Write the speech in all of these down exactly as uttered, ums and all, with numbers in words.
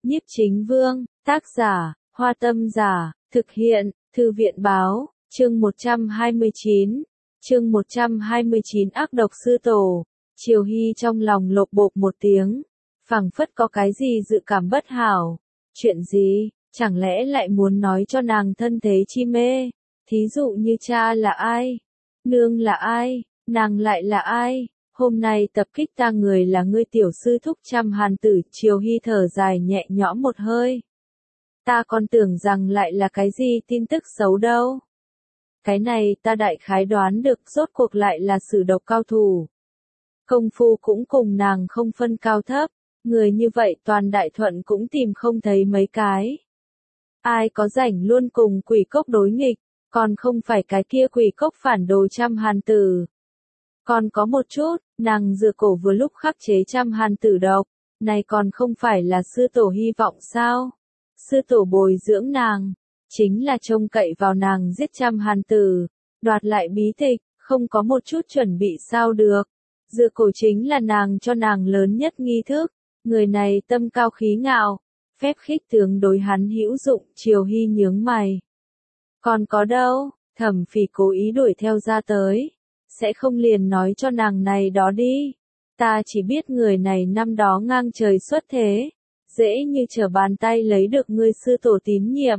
Nhiếp Chính Vương, tác giả, Hoa Tâm Giả, thực hiện, Thư viện Báo, chương một trăm hai mươi chín. Chương một trăm hai mươi chín ác độc sư tổ. Triều Hy trong lòng lộp bộp một tiếng, phảng phất có cái gì dự cảm bất hảo. Chuyện gì, chẳng lẽ lại muốn nói cho nàng thân thế chi mê? Thí dụ như cha là ai? Nương là ai? Nàng lại là ai? Hôm nay tập kích ta người là ngươi tiểu sư thúc Trăm Hàn Tử. Triều Hy thở dài nhẹ nhõm một hơi. Ta còn tưởng rằng lại là cái gì tin tức xấu đâu. Cái này ta đại khái đoán được, rốt cuộc lại là sử độc cao thủ. Công phu cũng cùng nàng không phân cao thấp, người như vậy toàn Đại Thuận cũng tìm không thấy mấy cái. Ai có rảnh luôn cùng quỷ cốc đối nghịch, còn không phải cái kia quỷ cốc phản đồ Trăm Hàn Tử. Còn có một chút, nàng dựa cổ vừa lúc khắc chế Trăm Hàn Tử độc, này còn không phải là sư tổ hy vọng sao? Sư tổ bồi dưỡng nàng, chính là trông cậy vào nàng giết Trăm Hàn Tử, đoạt lại bí tịch, không có một chút chuẩn bị sao được. Dựa cổ chính là nàng cho nàng lớn nhất nghi thức, người này tâm cao khí ngạo, phép khích tướng đối hắn hữu dụng. Triều Hy nhướng mày. Còn có đâu, Thẩm Phỉ cố ý đuổi theo ra tới, sẽ không liền nói cho nàng này đó đi. Ta chỉ biết người này năm đó ngang trời xuất thế, dễ như trở bàn tay lấy được ngươi sư tổ tín nhiệm.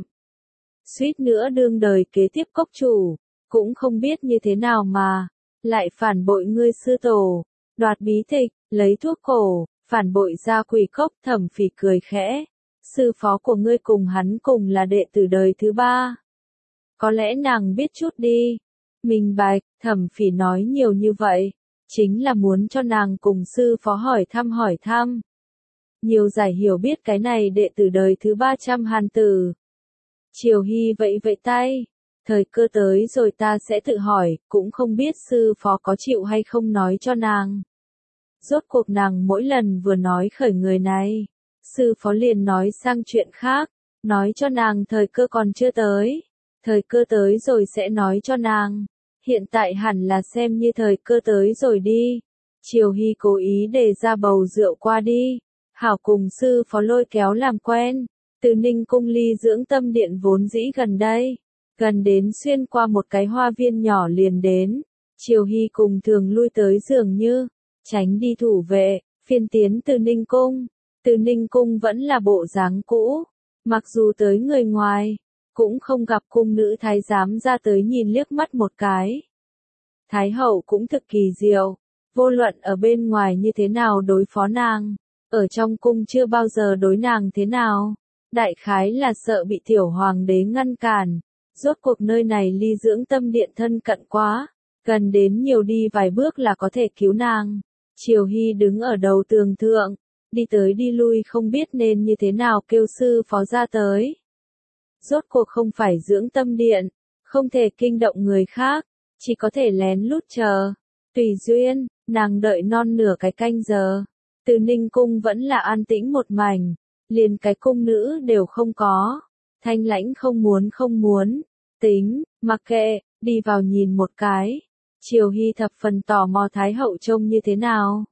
Suýt nữa đương đời kế tiếp cốc chủ, cũng không biết như thế nào mà, lại phản bội ngươi sư tổ, đoạt bí tịch, lấy thuốc cổ, phản bội ra quỷ cốc. Thẩm Phỉ cười khẽ, sư phó của ngươi cùng hắn cùng là đệ tử đời thứ ba. Có lẽ nàng biết chút đi. Minh bạch. Thẩm Phỉ nói nhiều như vậy, chính là muốn cho nàng cùng sư phó hỏi thăm hỏi thăm. Nhiều giải hiểu biết cái này đệ tử đời thứ ba Trăm Hàn Tử. Triều Hy vẫy vẫy tay, thời cơ tới rồi ta sẽ tự hỏi, cũng không biết sư phó có chịu hay không nói cho nàng. Rốt cuộc nàng mỗi lần vừa nói khởi người này, sư phó liền nói sang chuyện khác, nói cho nàng thời cơ còn chưa tới, thời cơ tới rồi sẽ nói cho nàng. Hiện tại hẳn là xem như thời cơ tới rồi đi. Triều Hy cố ý đề ra bầu rượu qua đi, hảo cùng sư phó lôi kéo làm quen. Từ Ninh Cung ly dưỡng tâm điện vốn dĩ gần đây, gần đến xuyên qua một cái hoa viên nhỏ liền đến. Triều Hy cùng thường lui tới dường như, tránh đi thủ vệ, phiên tiến Từ Ninh Cung. Từ Ninh Cung vẫn là bộ dáng cũ, mặc dù tới người ngoài, cũng không gặp cung nữ thái giám ra tới nhìn liếc mắt một cái. Thái hậu cũng thực kỳ diệu, vô luận ở bên ngoài như thế nào đối phó nàng, ở trong cung chưa bao giờ đối nàng thế nào. Đại khái là sợ bị tiểu hoàng đế ngăn cản, rốt cuộc nơi này ly dưỡng tâm điện thân cận quá, gần đến nhiều đi vài bước là có thể cứu nàng. Triều Hy đứng ở đầu tường thượng, đi tới đi lui không biết nên như thế nào kêu sư phó ra tới. Rốt cuộc không phải dưỡng tâm điện, không thể kinh động người khác, chỉ có thể lén lút chờ. Tùy duyên, nàng đợi non nửa cái canh giờ, Từ Ninh Cung vẫn là an tĩnh một mảnh, liền cái cung nữ đều không có. Thanh Lãnh không muốn không muốn, tính, mặc kệ, đi vào nhìn một cái. Triều Hy thập phần tò mò Thái hậu trông như thế nào.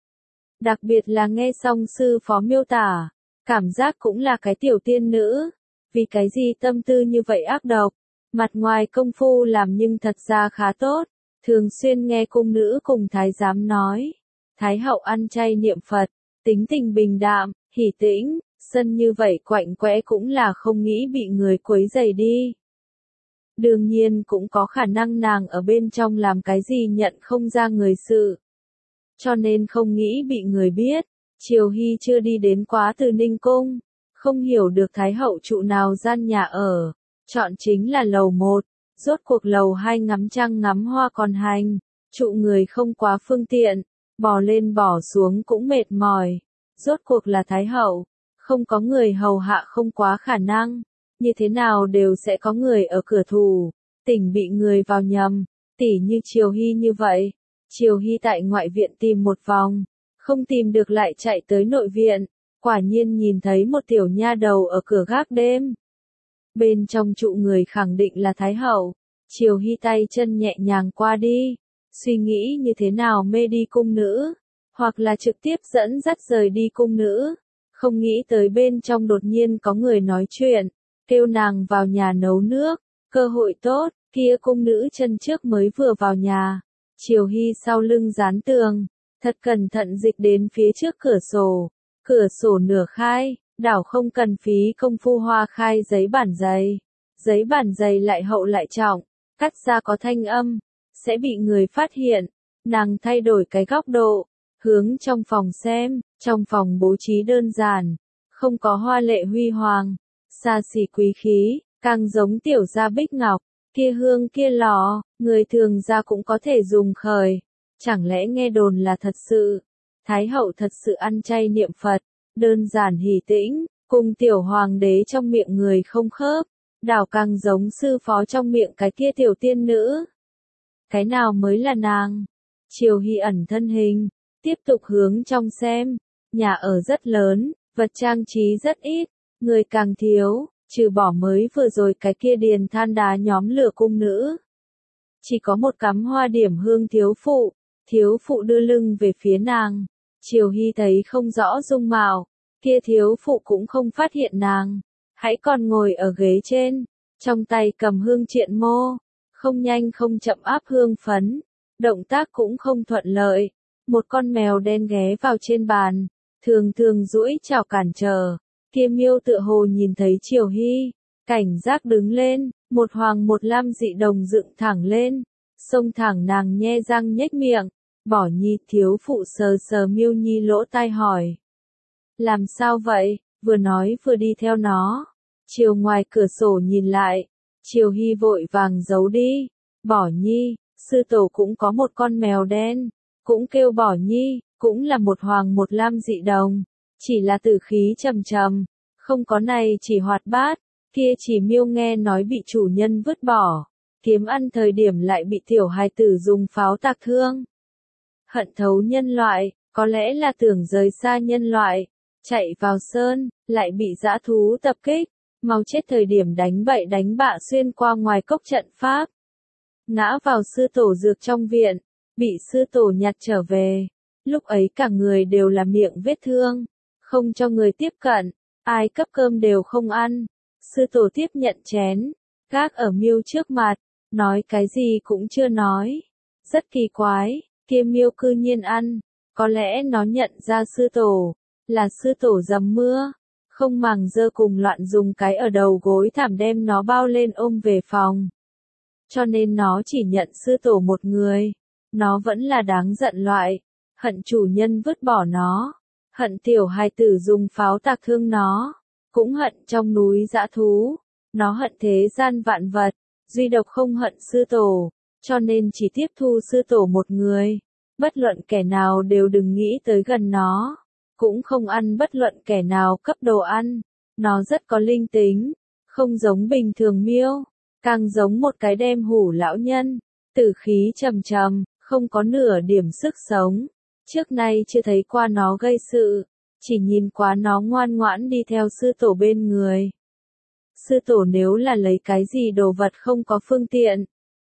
Đặc biệt là nghe xong sư phó miêu tả, cảm giác cũng là cái tiểu tiên nữ. Vì cái gì tâm tư như vậy ác độc, mặt ngoài công phu làm nhưng thật ra khá tốt, thường xuyên nghe cung nữ cùng thái giám nói. Thái hậu ăn chay niệm Phật, tính tình bình đạm, hỉ tĩnh, sân như vậy quạnh quẽ cũng là không nghĩ bị người quấy rầy đi. Đương nhiên cũng có khả năng nàng ở bên trong làm cái gì nhận không ra người sự, cho nên không nghĩ bị người biết. Triều Hy chưa đi đến quá Từ Ninh Cung, không hiểu được Thái hậu trụ nào gian nhà ở, chọn chính là lầu một, rốt cuộc lầu hai ngắm trăng ngắm hoa còn hành, trụ người không quá phương tiện, bò lên bò xuống cũng mệt mỏi, rốt cuộc là Thái hậu, không có người hầu hạ không quá khả năng, như thế nào đều sẽ có người ở cửa thủ, tỉnh bị người vào nhầm, tỉ như Triều Hy như vậy. Triều Hy tại ngoại viện tìm một vòng, không tìm được lại chạy tới nội viện. Quả nhiên nhìn thấy một tiểu nha đầu ở cửa gác đêm. Bên trong trụ người khẳng định là Thái hậu. Triều Hy tay chân nhẹ nhàng qua đi, suy nghĩ như thế nào mê đi cung nữ, hoặc là trực tiếp dẫn dắt rời đi cung nữ. Không nghĩ tới bên trong đột nhiên có người nói chuyện, kêu nàng vào nhà nấu nước, cơ hội tốt, kia cung nữ chân trước mới vừa vào nhà. Triều Hy sau lưng dán tường, thật cẩn thận dịch đến phía trước cửa sổ, cửa sổ nửa khai, đảo không cần phí công phu hoa khai giấy bản dày. Giấy bản dày lại hậu lại trọng, cắt ra có thanh âm, sẽ bị người phát hiện. Nàng thay đổi cái góc độ, hướng trong phòng xem, trong phòng bố trí đơn giản, không có hoa lệ huy hoàng, xa xỉ quý khí, càng giống tiểu gia bích ngọc, kia hương kia lò, người thường ra cũng có thể dùng khởi. Chẳng lẽ nghe đồn là thật sự? Thái hậu thật sự ăn chay niệm Phật, đơn giản hỉ tĩnh, cùng tiểu hoàng đế trong miệng người không khớp, đảo càng giống sư phó trong miệng cái kia tiểu tiên nữ. Cái nào mới là nàng? Triều Hy ẩn thân hình, tiếp tục hướng trong xem, nhà ở rất lớn, vật trang trí rất ít, người càng thiếu, trừ bỏ mới vừa rồi cái kia điền than đá nhóm lửa cung nữ. Chỉ có một cắm hoa điểm hương thiếu phụ, thiếu phụ đưa lưng về phía nàng. Triều Hy thấy không rõ dung mạo, kia thiếu phụ cũng không phát hiện nàng, hãy còn ngồi ở ghế trên, trong tay cầm hương triện mô, không nhanh không chậm áp hương phấn, động tác cũng không thuận lợi. Một con mèo đen ghé vào trên bàn, thường thường duỗi chảo cản trở, kia miêu tựa hồ nhìn thấy Triều Hy, cảnh giác đứng lên, một hoàng một lam dị đồng dựng thẳng lên, xông thẳng nàng nhe răng nhếch miệng. Bỏ Nhi thiếu phụ sờ sờ miêu Nhi lỗ tai hỏi. Làm sao vậy? Vừa nói vừa đi theo nó. Chiều ngoài cửa sổ nhìn lại, Triều Hy vội vàng giấu đi. Bỏ Nhi, sư tổ cũng có một con mèo đen, cũng kêu Bỏ Nhi, cũng là một hoàng một lam dị đồng, chỉ là tử khí trầm trầm, không có này chỉ hoạt bát, kia chỉ miêu nghe nói bị chủ nhân vứt bỏ, kiếm ăn thời điểm lại bị tiểu hài tử dùng pháo tạc thương. Hận thấu nhân loại, có lẽ là tưởng rời xa nhân loại, chạy vào sơn, lại bị dã thú tập kích, mau chết thời điểm đánh bậy đánh bạ xuyên qua ngoài cốc trận pháp. Ngã vào sư tổ dược trong viện, bị sư tổ nhặt trở về, lúc ấy cả người đều là miệng vết thương, không cho người tiếp cận, ai cấp cơm đều không ăn. Sư tổ tiếp nhận chén, gác ở miêu trước mặt, nói cái gì cũng chưa nói, rất kỳ quái. Kia miêu cư nhiên ăn, có lẽ nó nhận ra sư tổ, là sư tổ dầm mưa, không màng dơ cùng loạn dùng cái ở đầu gối thảm đem nó bao lên ôm về phòng. Cho nên nó chỉ nhận sư tổ một người, nó vẫn là đáng giận loại, hận chủ nhân vứt bỏ nó, hận tiểu hài tử dùng pháo tạc thương nó, cũng hận trong núi dã thú, nó hận thế gian vạn vật, duy độc không hận sư tổ. Cho nên chỉ tiếp thu sư tổ một người, bất luận kẻ nào đều đừng nghĩ tới gần nó, cũng không ăn bất luận kẻ nào cấp đồ ăn, nó rất có linh tính, không giống bình thường miêu, càng giống một cái đem hủ lão nhân, tử khí trầm trầm, không có nửa điểm sức sống, trước nay chưa thấy qua nó gây sự, chỉ nhìn qua nó ngoan ngoãn đi theo sư tổ bên người. Sư tổ nếu là lấy cái gì đồ vật không có phương tiện,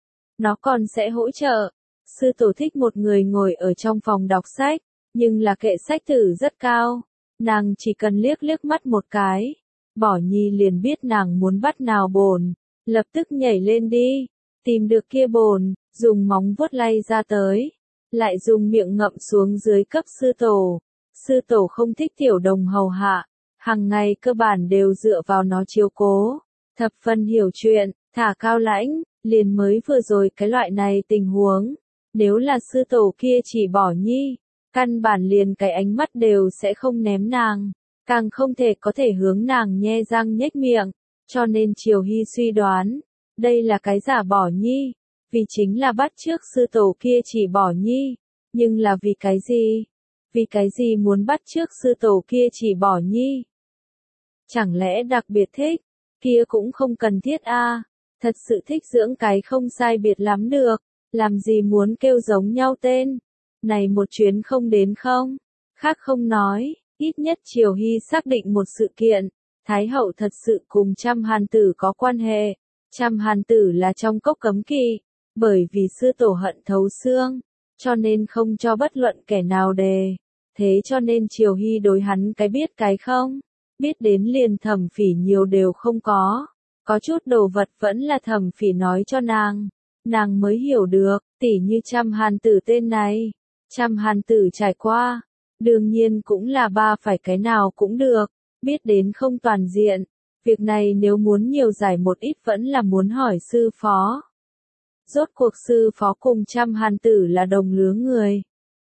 nó còn sẽ hỗ trợ. Sư tổ thích một người ngồi ở trong phòng đọc sách, nhưng là kệ sách tử rất cao. Nàng chỉ cần liếc liếc mắt một cái, Bỏ Nhi liền biết nàng muốn bắt nào bồn, lập tức nhảy lên đi, tìm được kia bồn, dùng móng vuốt lay ra tới, lại dùng miệng ngậm xuống dưới cấp sư tổ. Sư tổ không thích tiểu đồng hầu hạ, hàng ngày cơ bản đều dựa vào nó chiếu cố, thập phần hiểu chuyện, thả cao lãnh. Liền mới vừa rồi cái loại này tình huống, nếu là sư tổ kia chỉ Bỏ Nhi, căn bản liền cái ánh mắt đều sẽ không ném nàng, càng không thể có thể hướng nàng nhe răng nhếch miệng, cho nên Triều Hy suy đoán, đây là cái giả Bỏ Nhi, vì chính là bắt trước sư tổ kia chỉ Bỏ Nhi, nhưng là vì cái gì? Vì cái gì muốn bắt trước sư tổ kia chỉ Bỏ Nhi? Chẳng lẽ đặc biệt thích, kia cũng không cần thiết a. À. Thật sự thích dưỡng cái không sai biệt lắm được, làm gì muốn kêu giống nhau tên. Này một chuyến không đến không? Khác không nói, ít nhất Triều Hy xác định một sự kiện, Thái hậu thật sự cùng Trăm Hàn Tử có quan hệ. Trăm Hàn Tử là trong cốc cấm kỵ, bởi vì sư tổ hận thấu xương, cho nên không cho bất luận kẻ nào đề. thế cho nên Triều Hy đối hắn cái biết cái không, biết đến liền Thẩm Phỉ nhiều đều không có, có chút đồ vật vẫn là Thẩm Phỉ nói cho nàng, nàng mới hiểu được, tỉ như Trăm Hàn Tử tên này, Trăm Hàn Tử trải qua, đương nhiên cũng là ba phải cái nào cũng được, biết đến không toàn diện, việc này nếu muốn nhiều giải một ít vẫn là muốn hỏi sư phó. Rốt cuộc sư phó cùng Trăm Hàn Tử là đồng lứa người,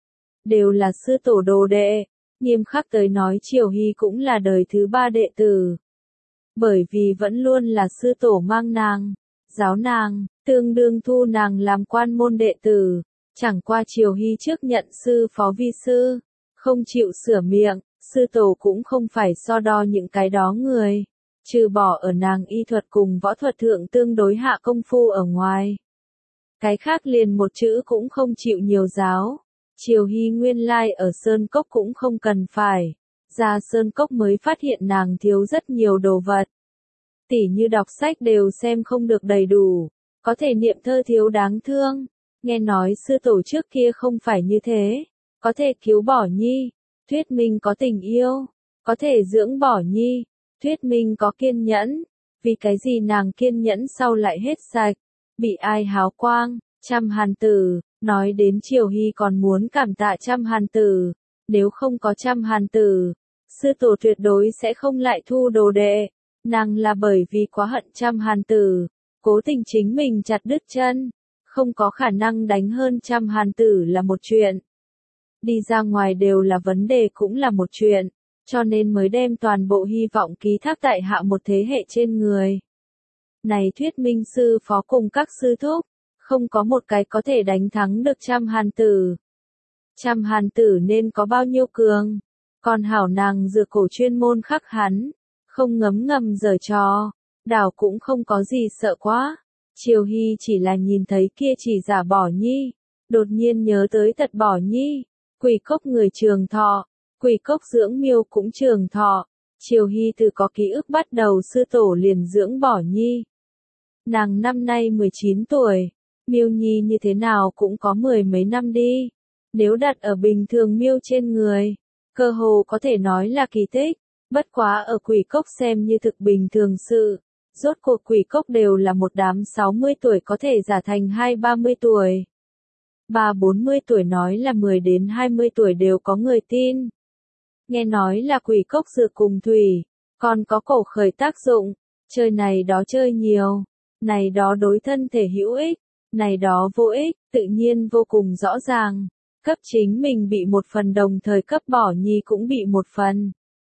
đều là sư tổ đồ đệ, nghiêm khắc tới nói Triều Hy cũng là đời thứ ba đệ tử. Bởi vì vẫn luôn là sư tổ mang nàng, giáo nàng, tương đương thu nàng làm quan môn đệ tử, chẳng qua Triều Hy trước nhận sư phó vi sư, không chịu sửa miệng, sư tổ cũng không phải so đo những cái đó người, trừ bỏ ở nàng y thuật cùng võ thuật thượng tương đối hạ công phu ở ngoài. Cái khác liền một chữ cũng không chịu nhiều giáo. Triều Hy nguyên lai ở Sơn Cốc cũng không cần phải, ra Sơn Cốc mới phát hiện nàng thiếu rất nhiều đồ vật. Tỉ như đọc sách đều xem không được đầy đủ, có thể niệm thơ thiếu đáng thương, nghe nói sư tổ trước kia không phải như thế, có thể cứu bỏ nhi, thuyết minh có tình yêu, có thể dưỡng bỏ nhi, thuyết minh có kiên nhẫn, vì cái gì nàng kiên nhẫn sau lại hết sạch, bị ai háo quang, Trăm Hàn Tử. Nói đến Triều Hy còn muốn cảm tạ Trăm Hàn Tử, nếu không có Trăm Hàn Tử, sư tổ tuyệt đối sẽ không lại thu đồ đệ, nàng là bởi vì quá hận Trăm Hàn Tử, cố tình chính mình chặt đứt chân, không có khả năng đánh hơn Trăm Hàn Tử là một chuyện. Đi ra ngoài đều là vấn đề cũng là một chuyện, cho nên mới đem toàn bộ hy vọng ký thác tại hạ một thế hệ trên người. Này thuyết minh sư phó cùng các sư thúc, không có một cái có thể đánh thắng được Trăm Hàn Tử. Trăm Hàn Tử nên có bao nhiêu cường, còn hảo nàng dựa cổ chuyên môn khắc hắn, không ngấm ngầm giở trò, đảo cũng không có gì sợ quá. Triều Hy chỉ là nhìn thấy kia chỉ giả bỏ nhi, đột nhiên nhớ tới Tật Bỏ Nhi, Quỷ Cốc người trường thọ, Quỷ Cốc dưỡng miêu cũng trường thọ. Triều Hy từ có ký ức bắt đầu sư tổ liền dưỡng Bỏ Nhi. Nàng năm nay mười chín tuổi. Miêu Nhi như thế nào cũng có mười mấy năm đi. Nếu đặt ở bình thường miêu trên người, cơ hồ có thể nói là kỳ tích. Bất quá ở Quỷ Cốc xem như thực bình thường sự. Rốt cuộc Quỷ Cốc đều là một đám sáu mươi tuổi có thể giả thành hai ba mươi tuổi. Ba bốn mươi tuổi nói là mười đến hai mươi tuổi đều có người tin. Nghe nói là Quỷ Cốc dược cùng thủy, còn có cổ khởi tác dụng. Chơi này đó chơi nhiều, này đó đối thân thể hữu ích. Này đó vô ích, tự nhiên vô cùng rõ ràng. Cấp chính mình bị một phần đồng thời cấp Bỏ Nhi cũng bị một phần.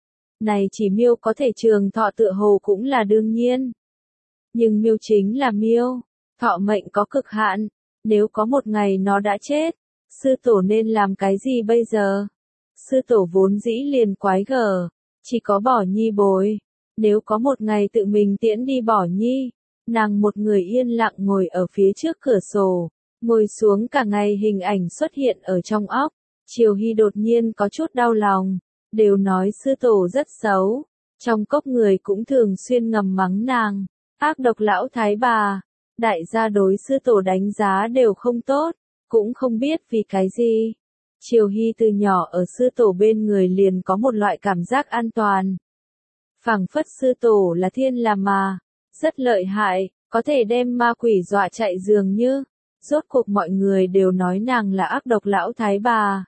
Này chỉ miêu có thể trường thọ tựa hồ cũng là đương nhiên. Nhưng miêu chính là miêu, thọ mệnh có cực hạn. Nếu có một ngày nó đã chết, sư tổ nên làm cái gì bây giờ? Sư tổ vốn dĩ liền quái gở, chỉ có Bỏ Nhi bồi. Nếu có một ngày tự mình tiễn đi Bỏ Nhi, nàng một người yên lặng ngồi ở phía trước cửa sổ, ngồi xuống cả ngày hình ảnh xuất hiện ở trong óc. Triều Hy đột nhiên có chút đau lòng, đều nói sư tổ rất xấu, trong cốc người cũng thường xuyên ngầm mắng nàng, ác độc lão thái bà, đại gia đối sư tổ đánh giá đều không tốt, cũng không biết vì cái gì. Triều Hy từ nhỏ ở sư tổ bên người liền có một loại cảm giác an toàn. Phảng phất sư tổ là thiên là mà, rất lợi hại, có thể đem ma quỷ dọa chạy dường như. Rốt cuộc mọi người đều nói nàng là ác độc lão thái bà.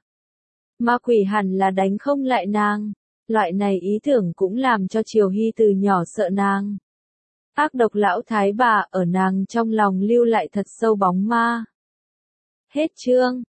Ma quỷ hẳn là đánh không lại nàng. Loại này ý tưởng cũng làm cho Triều Hy từ nhỏ sợ nàng. Ác độc lão thái bà ở nàng trong lòng lưu lại thật sâu bóng ma. Hết chương.